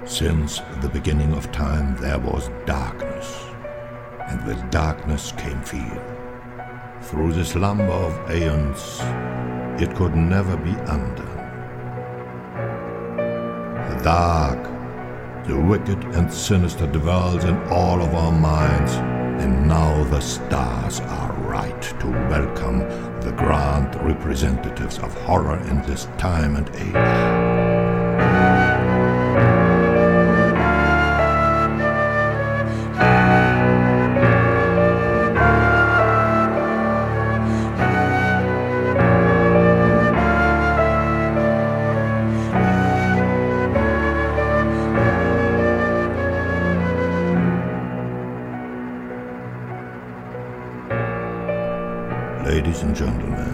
Since the beginning of time there was darkness, and with darkness came fear. Through the slumber of aeons, it could never be undone. The dark, the wicked and sinister dwells in all of our minds, and now the stars are right to welcome the grand representatives of horror in this time and age. Ladies and gentlemen,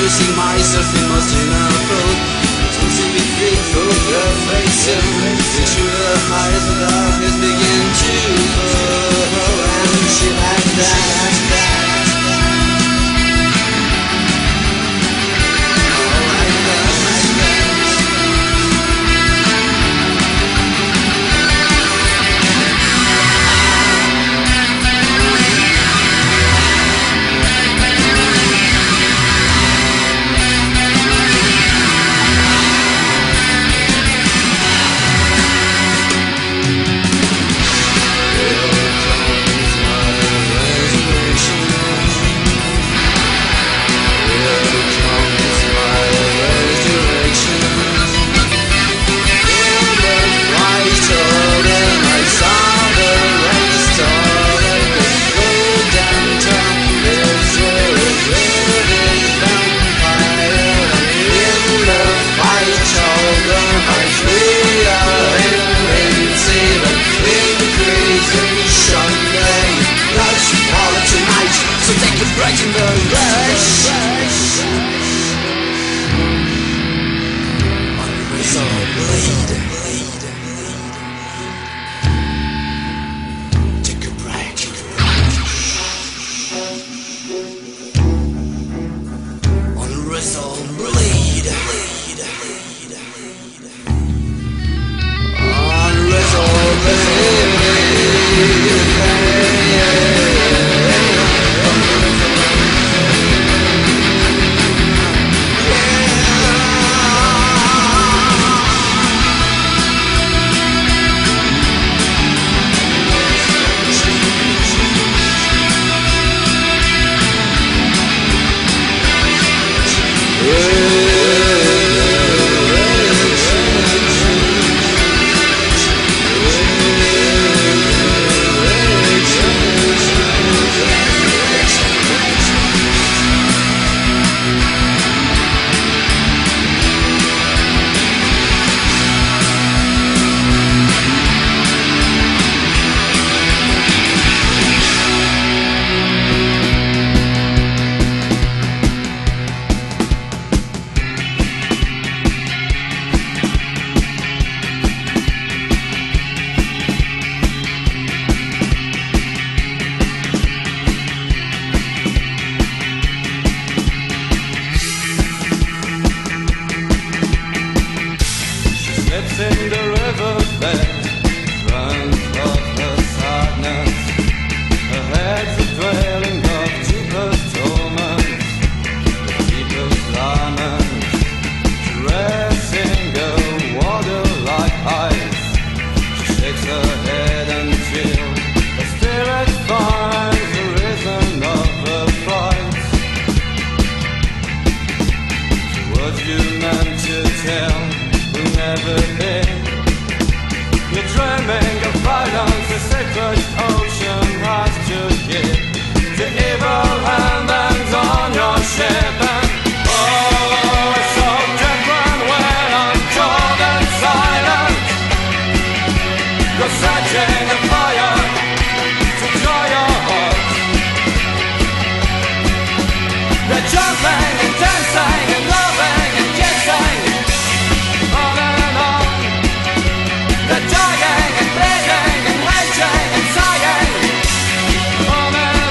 see myself in most in a food. Don't see me faithful, perfect sin. Picture the highs and darkness begin to fall. And shit like that. Breaking the rush. On a razor blade. Take a break. On a razor blade. On a razor blade. In the riverbed, drunk of her sadness, her head's a dwelling of deepest torment, the deepest lament, dressing her water like ice. She shakes her head until her spirit finds the reason of her fright. The words you meant to tell will never be. You're dreaming of violence, the sacred ocean has to give to evil hands on your ship. And oh, it's so different when I'm cold and silent. You're setting a fire to dry your heart. They're jumping and dancing and loving and kissing. They're dying and bleeding and raging and sighing. On and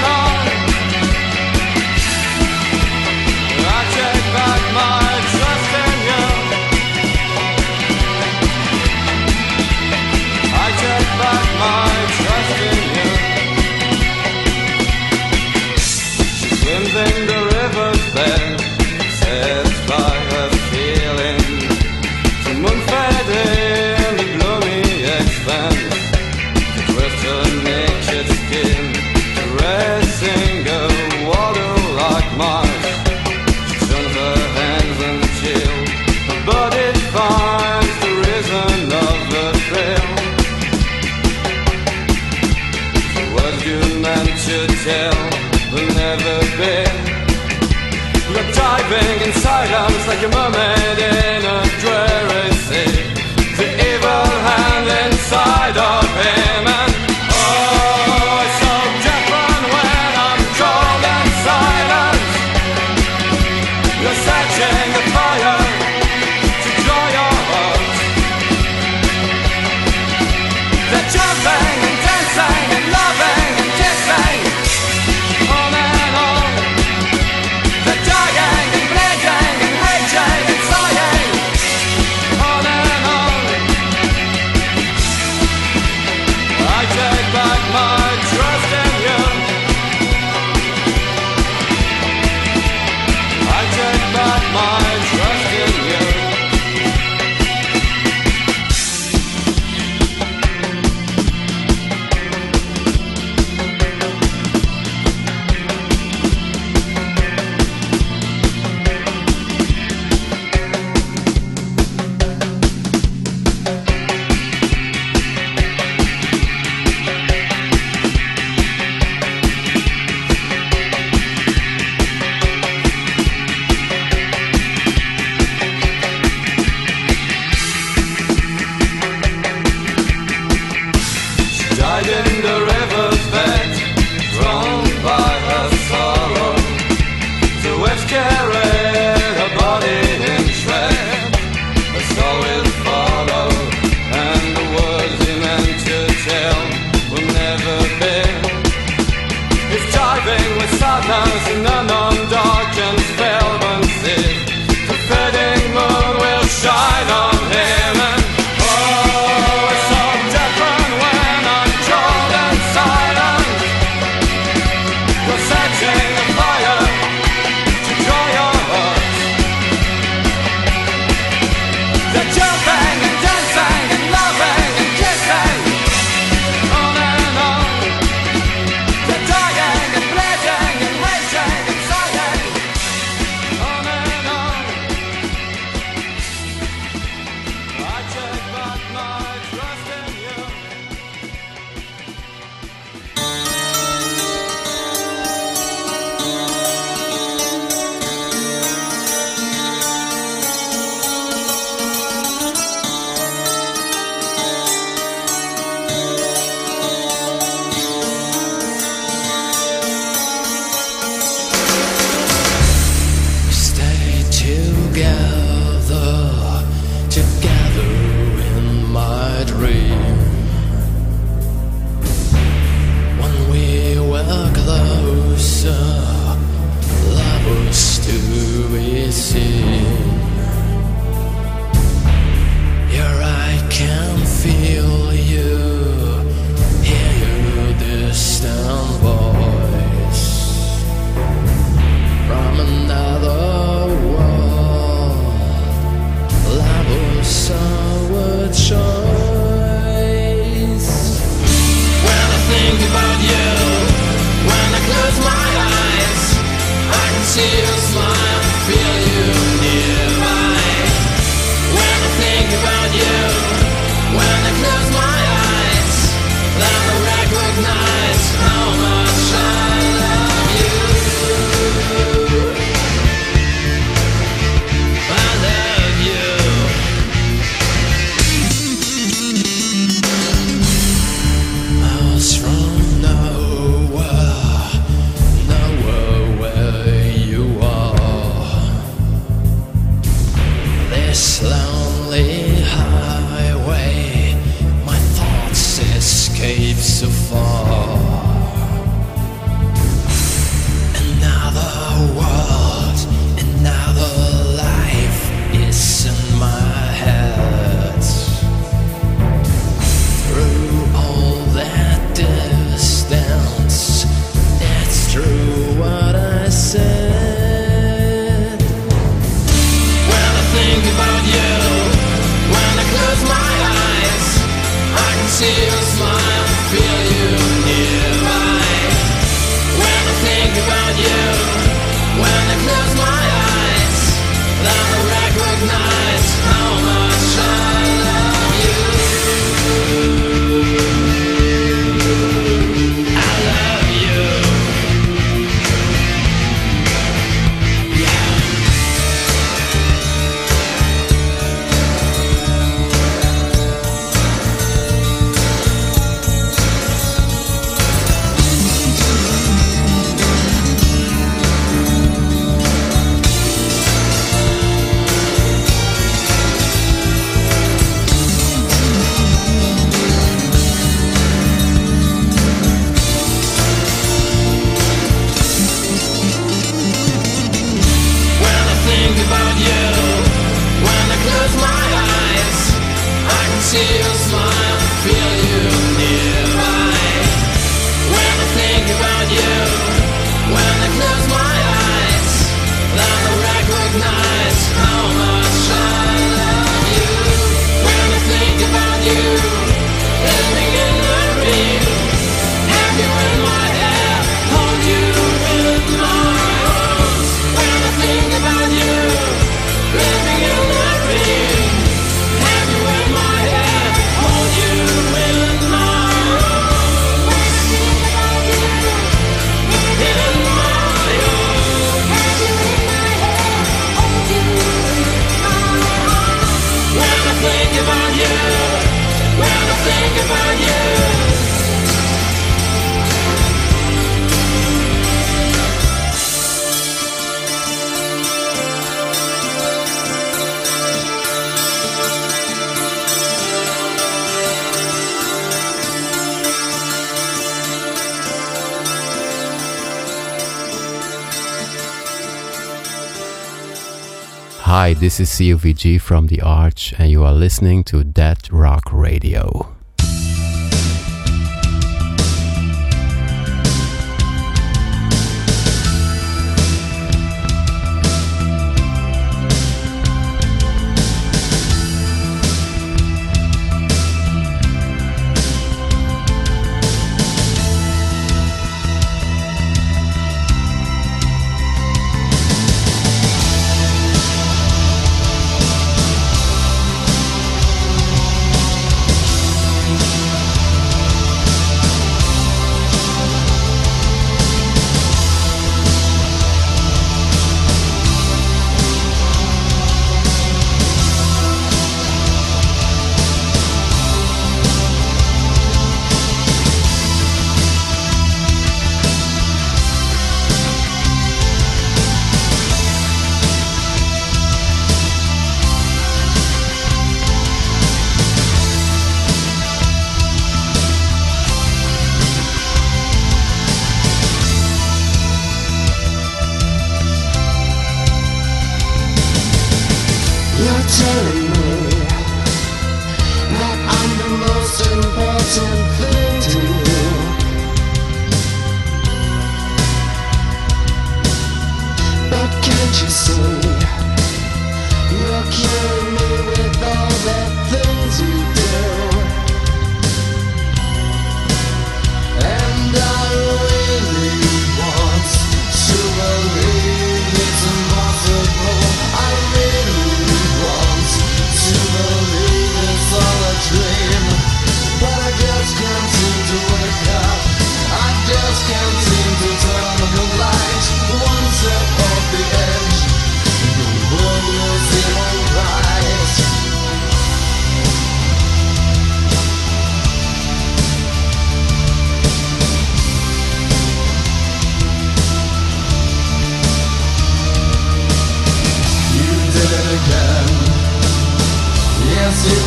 Hi, this is CUVG from The Arch, and you are listening to Dead Rock Radio.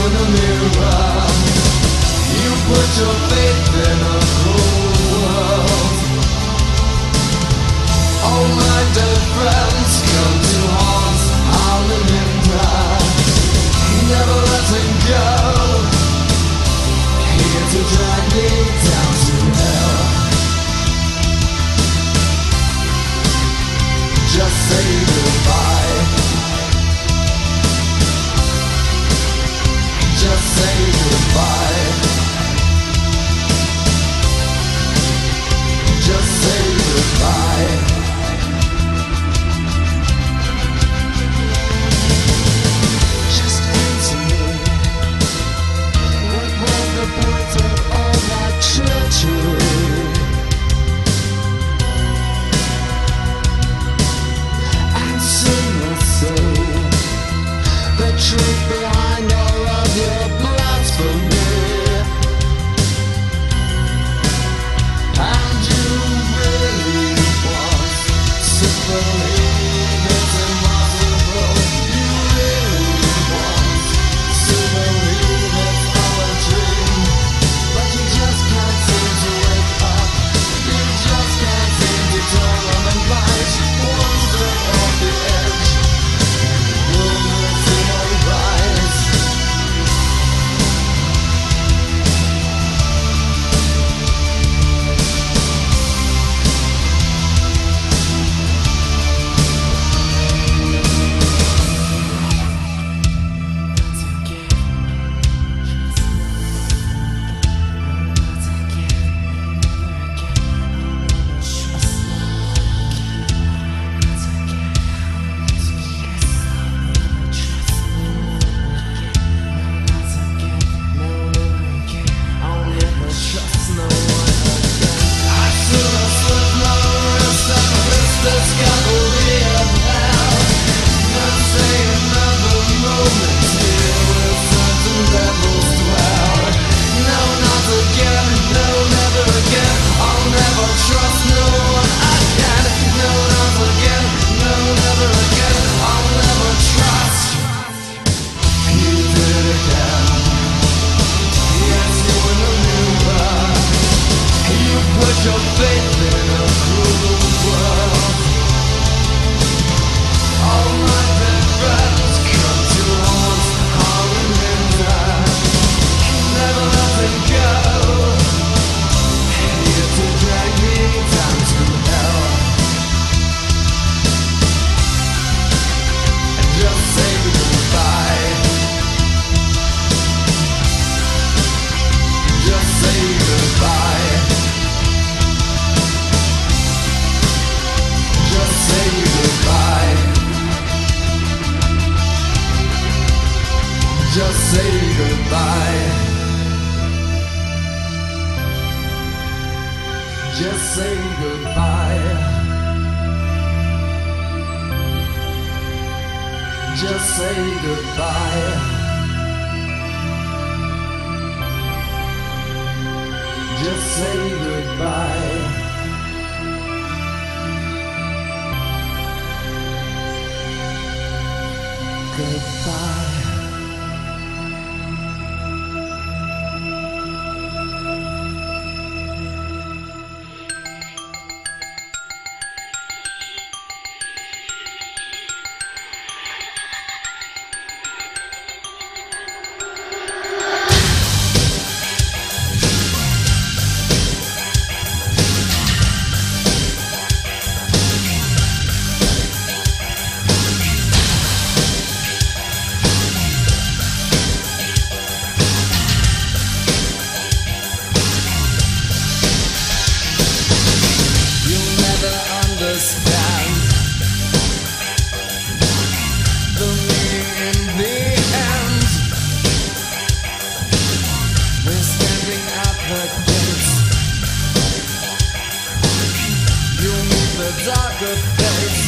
in the mirror. You put your faith in a cruel world. All my dead friends come to haunt Arlinda, never letting go. Here to drag me down to hell. Just say goodbye. Just say goodbye. Just say goodbye. Just answer me. What was the point of all that treachery? Answer my soul. The truth behind all of your blasphemy. And you really want to believe it's impossible. You really want to believe it's all a dream. But you just can't seem to wake up. You just can't seem to turn on the light. One step off the edge. Will mercy arise? Your faith in a cruel world. All my dead friends come to haunt Arlinda, never letting go. Here to drag me down to hell. And just say goodbye. Just say goodbye. Just say goodbye. Just say goodbye. Just say goodbye. Just say goodbye. Just say goodbye. Goodbye. Darker face.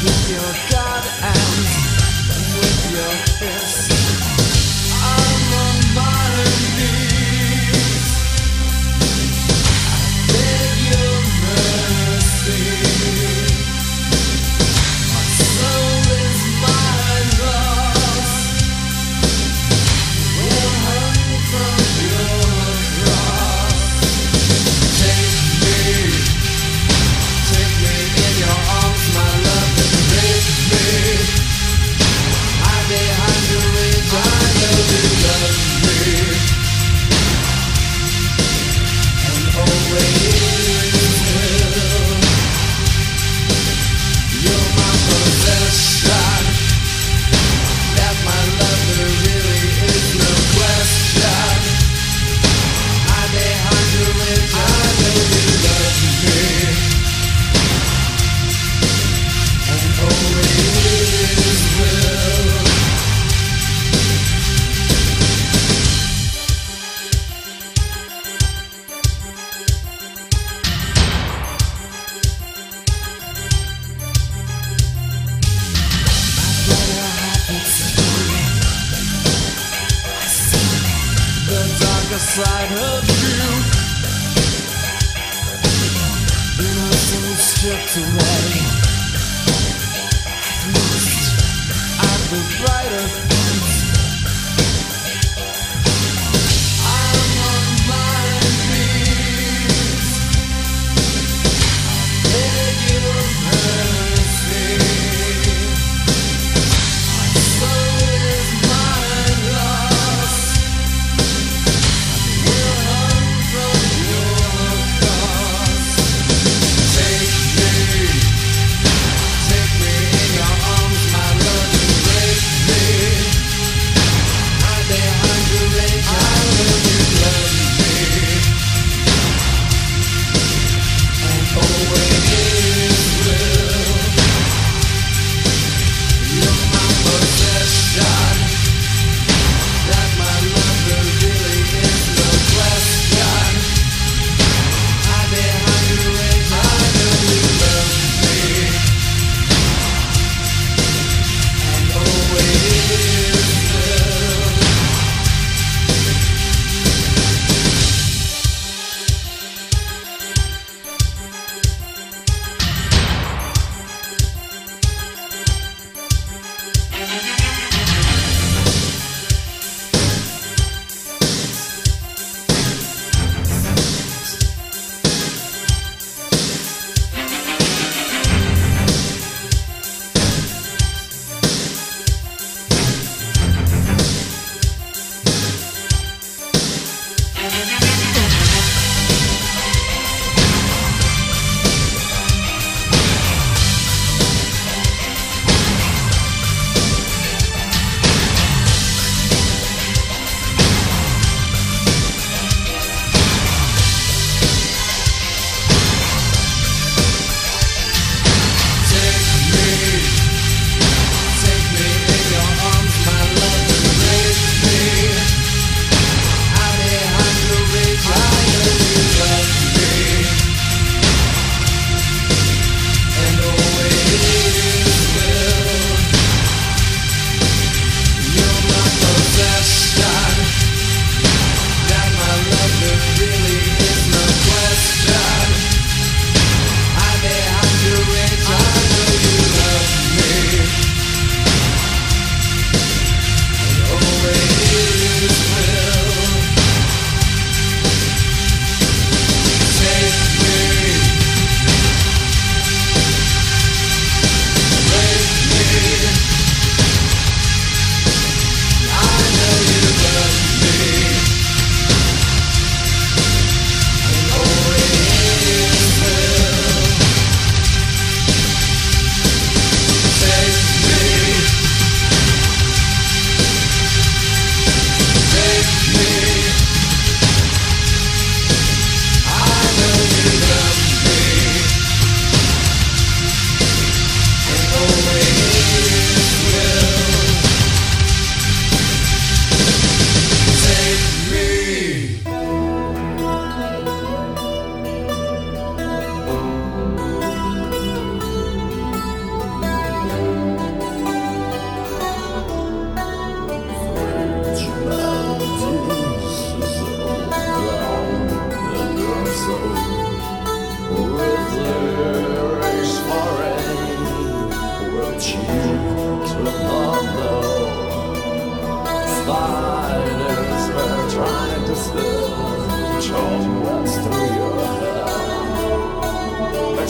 with your God and with your fist. I'm on my knees. I beg your mercy. My soul is my loss. Will hang from your cross. Take me in your arms, my love, embrace me. Hide behind your wings, I know you love me, and always will. You're my possession. That my love, there really is no question. Hide behind your wings, I know you love me, and always will. The darker side of you, innocence stripped away. At the brighter point, I'm on my knees. I beg your mercy. My soul is my loss. Will hung from your cross. Take me in your arms, my love, embrace me.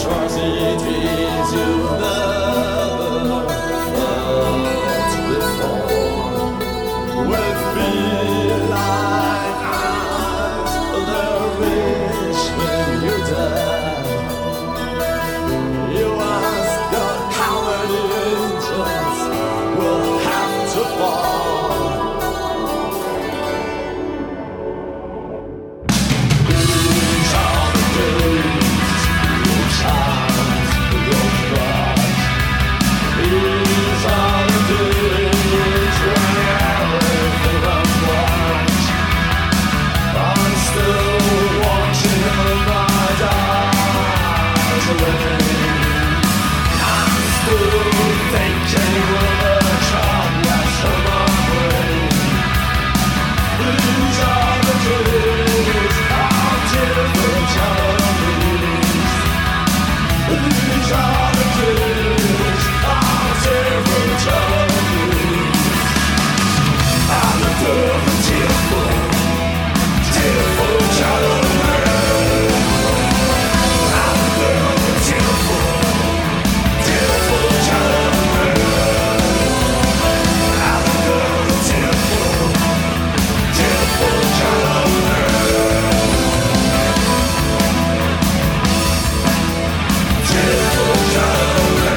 atrocities you never felt before will feel like eyes that reach when you die. You ask God how many angels will have to fall. These are the days, these times go by. These are the days when everything runs wild. I'm still watching my eyes away. I'm still thinking of the troubles of my brain. These are the days of different challenges. These are the days of different challenges. I'm the perfect tearful challenger. I'm the tearful challenger. I'm the tearful challenger. Tearful challenger.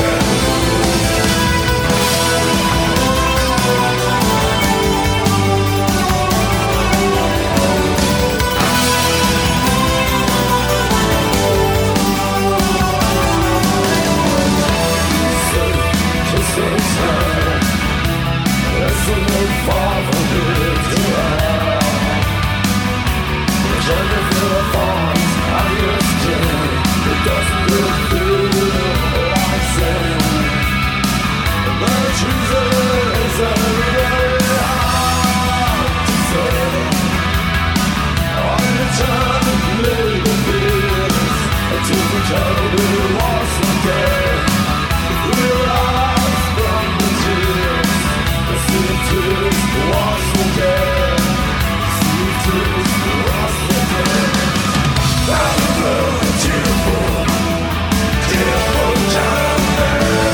Kiss and tell. There's no far from here to hell. Trying to feel the thorns on your skin. It doesn't really feel like sin. But choosing is very hard to say. All the time it made me feel until we totally lost one day. We're lost from the tears. The sea tears wash the day. Sea tears wash the day. I'm the tearful challenger.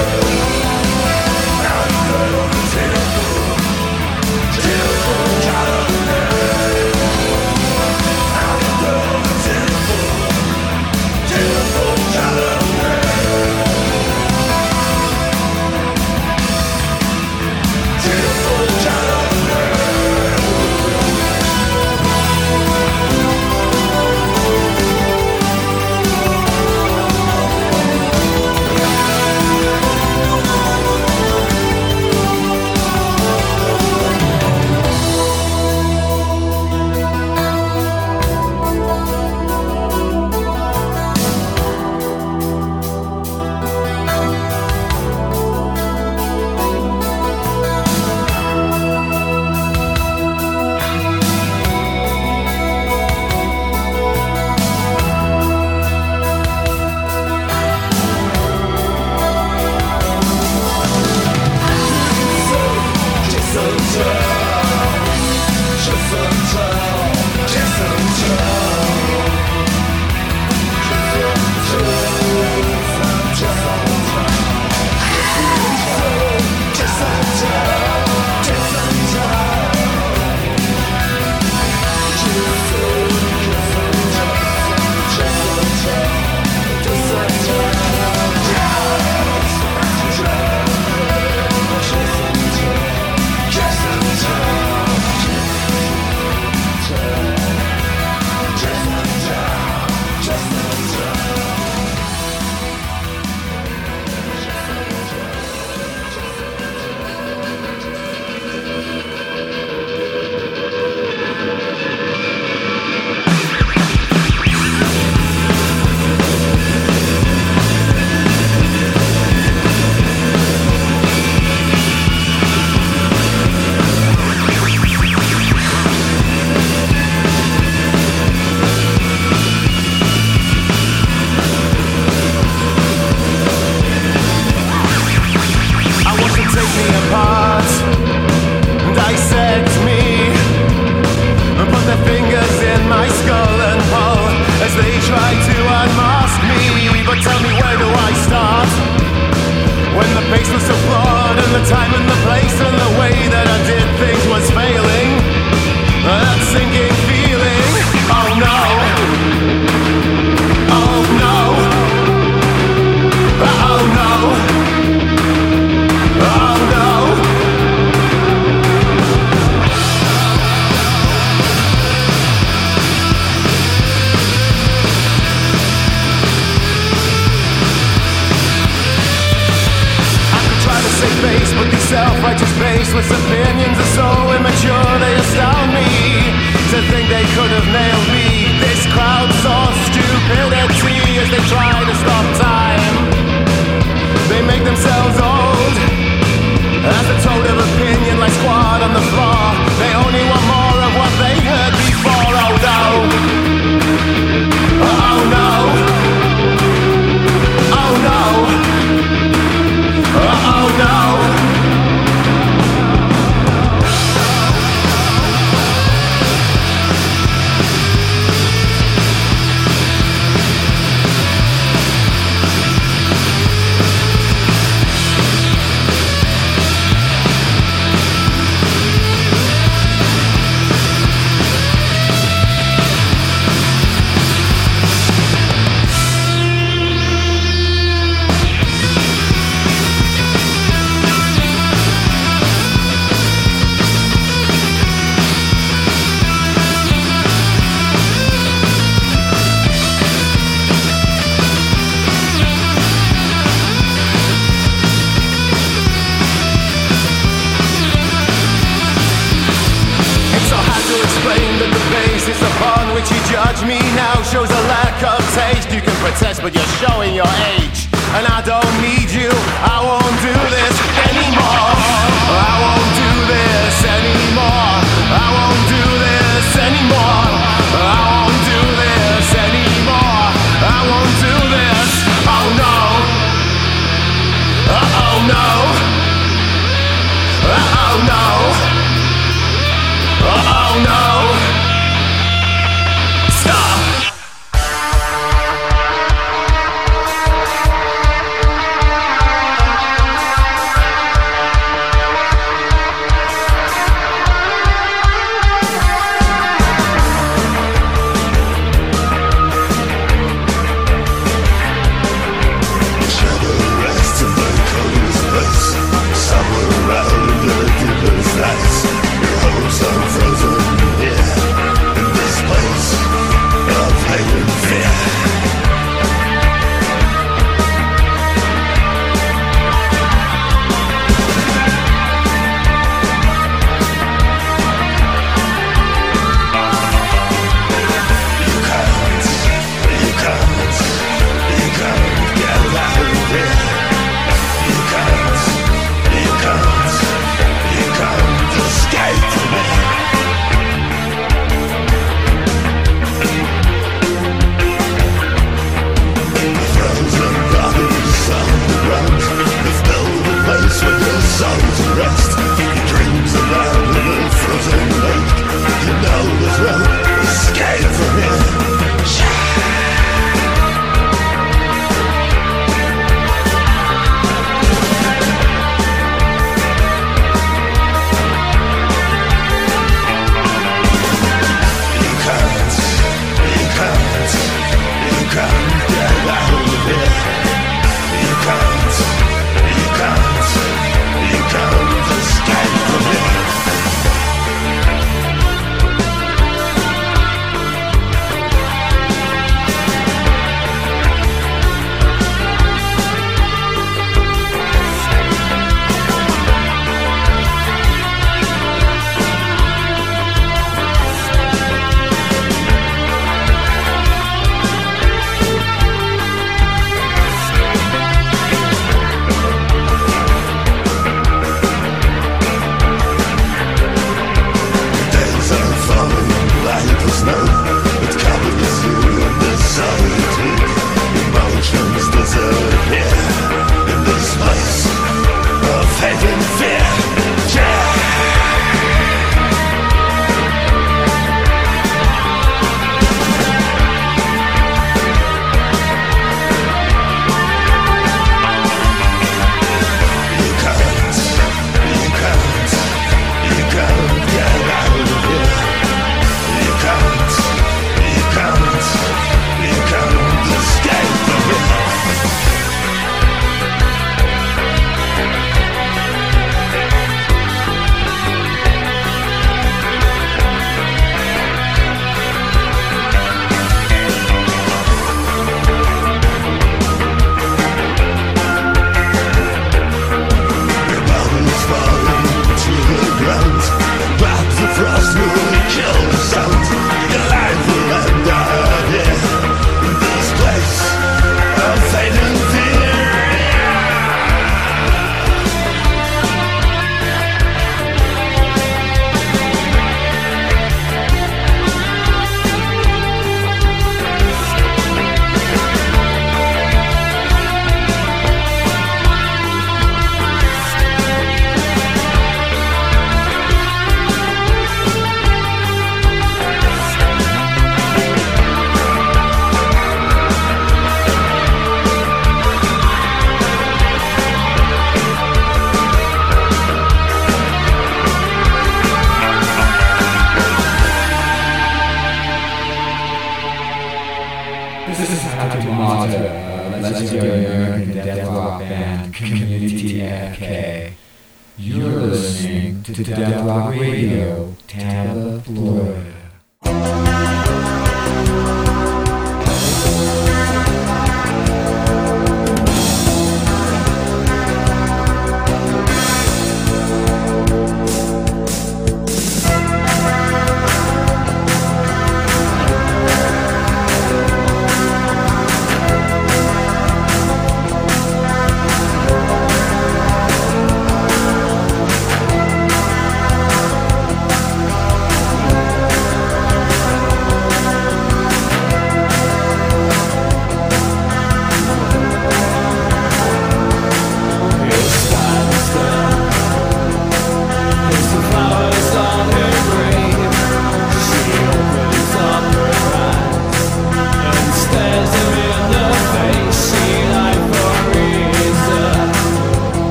I'm the tearful challenger. I'm the tearful challenger. Tearful challenger. fingers in my skull and pull as they try to unmask me. But useless opinions are so immature they astound me. To think they could have nailed me. This crowd saw stupidity as they try to stop time. They make themselves old as a total of opinion like squad on the floor. They only want more of what they heard before. Oh no. Oh no. Oh no. Oh no. Which you judge me now shows a lack of taste. You can protest but you're showing your age. And I don't need you, I won't do this anymore. I won't do this anymore. I won't do this anymore. I won't do this anymore. I won't do this. Oh no. Oh no. Oh no. Oh no. American death rock band Community FK. You're listening to Death Rock Radio, Tampa, Florida.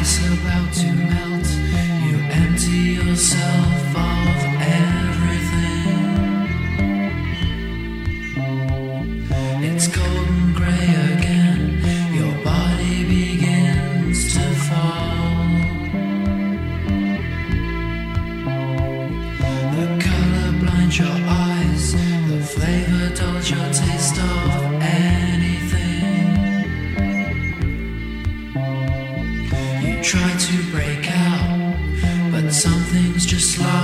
ice about to melt. You empty yourself of everything. It's golden gray again. Your body begins to fall. The color blinds your eyes. The flavor dulls your taste of anything. You try to break out, but something's just like